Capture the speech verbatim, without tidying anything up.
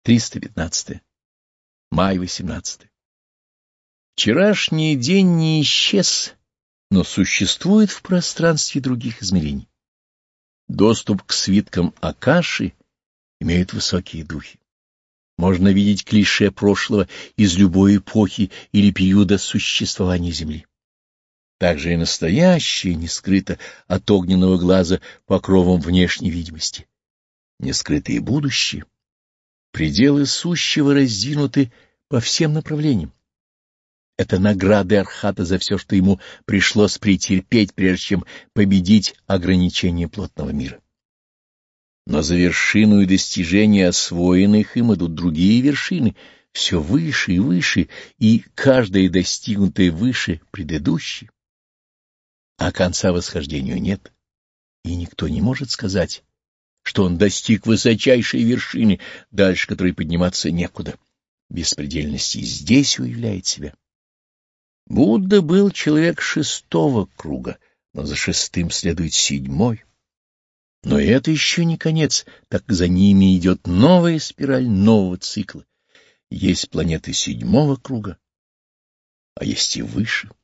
триста пятнадцатое. Май восемнадцатый. Вчерашний день не исчез, но существует в пространстве других измерений. Доступ к свиткам Акаши имеют высокие духи. Можно видеть клише прошлого из любой эпохи или периода существования Земли. Также и настоящее не скрыто от огненного глаза покровом внешней видимости. Не скрыто и будущее. Пределы сущего раздвинуты по всем направлениям. Это награды Архата за все, что ему пришлось претерпеть, прежде чем победить ограничения плотного мира. Но за вершину и достижения освоенных им идут другие вершины, все выше и выше, и каждая достигнутая выше предыдущей. А конца восхождению нет, и никто не может сказать, что он достиг высочайшей вершины, дальше которой подниматься некуда. Беспредельность и здесь уявляет себя. Будда был человек шестого круга, но за шестым следует седьмой. Но это еще не конец, так за ними идет новая спираль нового цикла. Есть планеты седьмого круга, а есть и выше.